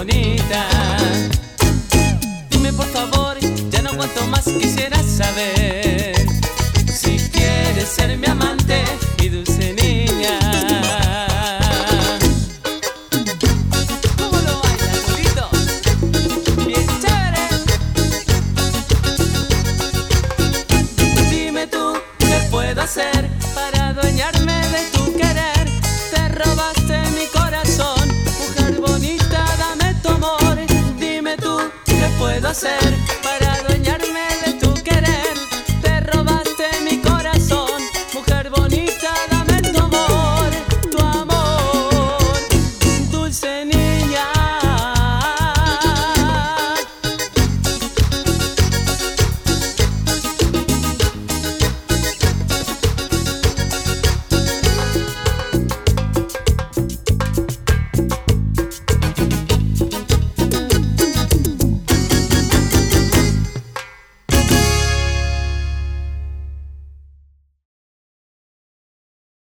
bonita. Dime por favor, ya no aguanto más, quisiera saber si quieres ser mi amante, mi dulce niña. ¿Cómo lo bailas, Lolito? Bien chévere. Dime tú, ¿qué puedo hacer para adueñarme de tu querer? Te robaste mi corazón, mujer bonita, dame tu amor. Dime tú, ¿qué puedo hacer